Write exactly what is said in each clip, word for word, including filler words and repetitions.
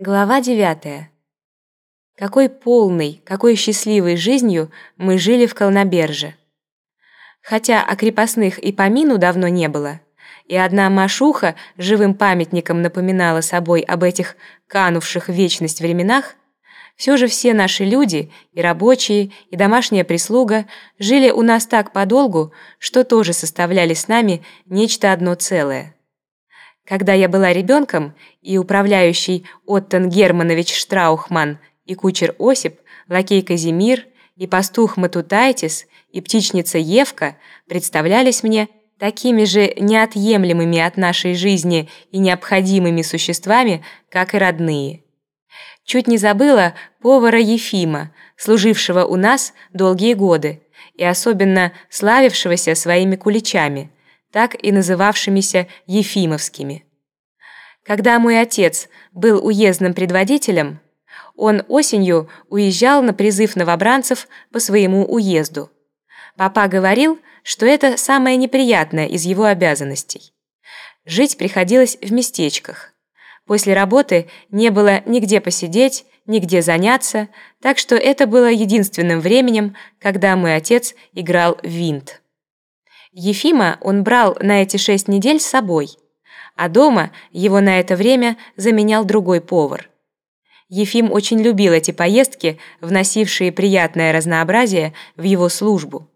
Глава девятая. Какой полной, какой счастливой жизнью мы жили в Колноберже. Хотя о крепостных и помину давно не было, и одна Машуха живым памятником напоминала собой об этих канувших в вечность временах, все же все наши люди, и рабочие, и домашняя прислуга, жили у нас так подолгу, что тоже составляли с нами нечто одно целое. Когда я была ребенком, и управляющий Оттон Германович Штраухман, и кучер Осип, лакей Казимир, и пастух Матутайтис, и птичница Евка представлялись мне такими же неотъемлемыми от нашей жизни и необходимыми существами, как и родные. Чуть не забыла повара Ефима, служившего у нас долгие годы, и особенно славившегося своими куличами, так и называвшимися ефимовскими. Когда мой отец был уездным предводителем, он осенью уезжал на призыв новобранцев по своему уезду. Папа говорил, что это самое неприятное из его обязанностей. Жить приходилось в местечках. После работы не было нигде посидеть, нигде заняться, так что это было единственным временем, когда мой отец играл в винт. Ефима он брал на эти шесть недель с собой, а дома его на это время заменял другой повар. Ефим очень любил эти поездки, вносившие приятное разнообразие в его службу.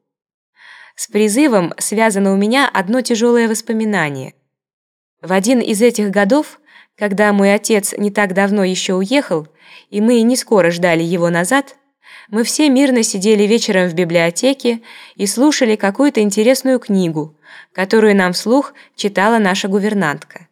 С призывом связано у меня одно тяжелое воспоминание. В один из этих годов, когда мой отец не так давно еще уехал, и мы не скоро ждали его назад, мы все мирно сидели вечером в библиотеке и слушали какую-то интересную книгу, которую нам вслух читала наша гувернантка.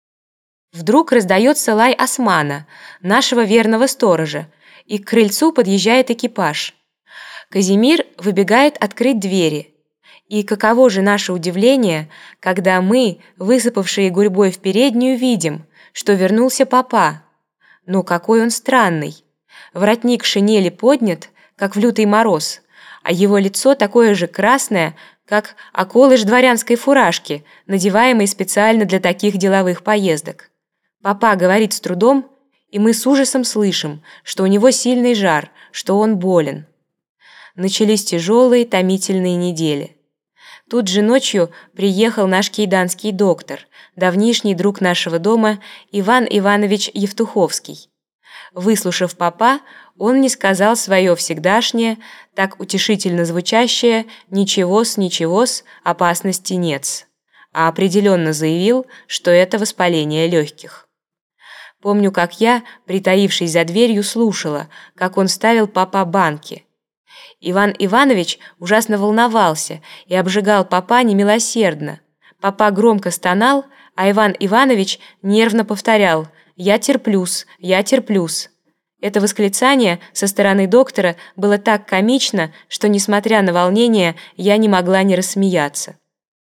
Вдруг раздается лай османа, нашего верного сторожа, и к крыльцу подъезжает экипаж. Казимир выбегает открыть двери. И каково же наше удивление, когда мы, высыпавшие гурьбой в переднюю, видим, что вернулся папа. Но какой он странный. Воротник шинели поднят, как в лютый мороз, а его лицо такое же красное, как околыш дворянской фуражки, надеваемой специально для таких деловых поездок. Папа говорит с трудом, и мы с ужасом слышим, что у него сильный жар, что он болен. Начались тяжелые, томительные недели. Тут же ночью приехал наш кейданский доктор, давнишний друг нашего дома Иван Иванович Евтуховский. Выслушав папа, он не сказал свое всегдашнее, так утешительно звучащее «ничего-с, ничего-с, опасности нет», а определенно заявил, что это воспаление легких. Помню, как я, притаившись за дверью, слушала, как он ставил папа банки. Иван Иванович ужасно волновался и обжигал папа немилосердно. Папа громко стонал, а Иван Иванович нервно повторял «Я терплюсь, я терплюсь». Это восклицание со стороны доктора было так комично, что, несмотря на волнение, я не могла не рассмеяться.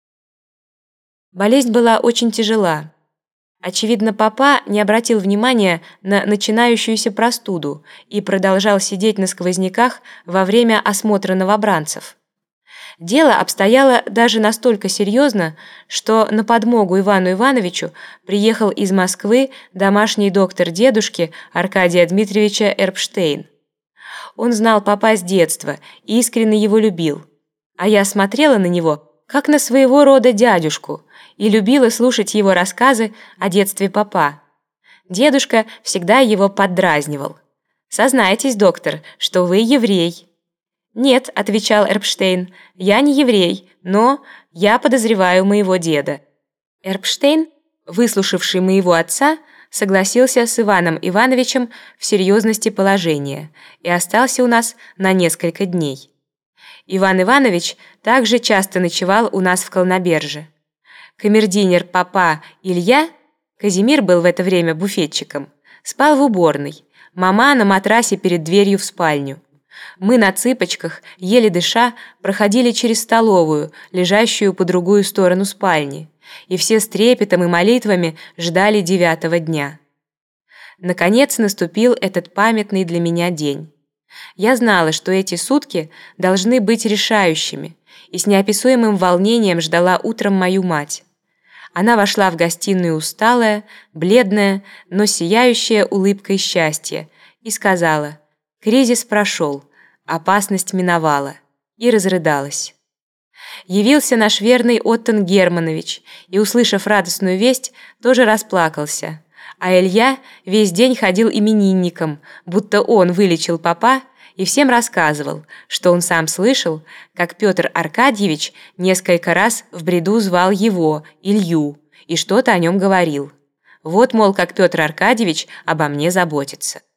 Болезнь была очень тяжела. Очевидно, папа не обратил внимания на начинающуюся простуду и продолжал сидеть на сквозняках во время осмотра новобранцев. Дело обстояло даже настолько серьезно, что на подмогу Ивану Ивановичу приехал из Москвы домашний доктор дедушки Аркадия Дмитриевича Эрпштейн. Он знал папа с детства и искренне его любил, а я смотрела на него как на своего рода дядюшку и любила слушать его рассказы о детстве папа. Дедушка всегда его поддразнивал. «Сознайтесь, доктор, что вы еврей». «Нет», — отвечал Эрпштейн, — «я не еврей, но я подозреваю моего деда». Эрпштейн, выслушавший моего отца, согласился с Иваном Ивановичем в серьезности положения и остался у нас на несколько дней. Иван Иванович также часто ночевал у нас в Колноберже. Камердинер папа Илья, Казимир был в это время буфетчиком, спал в уборной, мама на матрасе перед дверью в спальню. Мы на цыпочках, еле дыша, проходили через столовую, лежащую по другую сторону спальни, и все с трепетом и молитвами ждали девятого дня. Наконец наступил этот памятный для меня день. Я знала, что эти сутки должны быть решающими, и с неописуемым волнением ждала утром мою мать. Она вошла в гостиную усталая, бледная, но сияющая улыбкой счастья, и сказала: «Кризис прошел, опасность миновала», и разрыдалась. Явился наш верный Оттон Германович и, услышав радостную весть, тоже расплакался, а Илья весь день ходил именинником, будто он вылечил попа, и всем рассказывал, что он сам слышал, как Петр Аркадьевич несколько раз в бреду звал его, Илью, и что-то о нем говорил. Вот, мол, как Петр Аркадьевич обо мне заботится.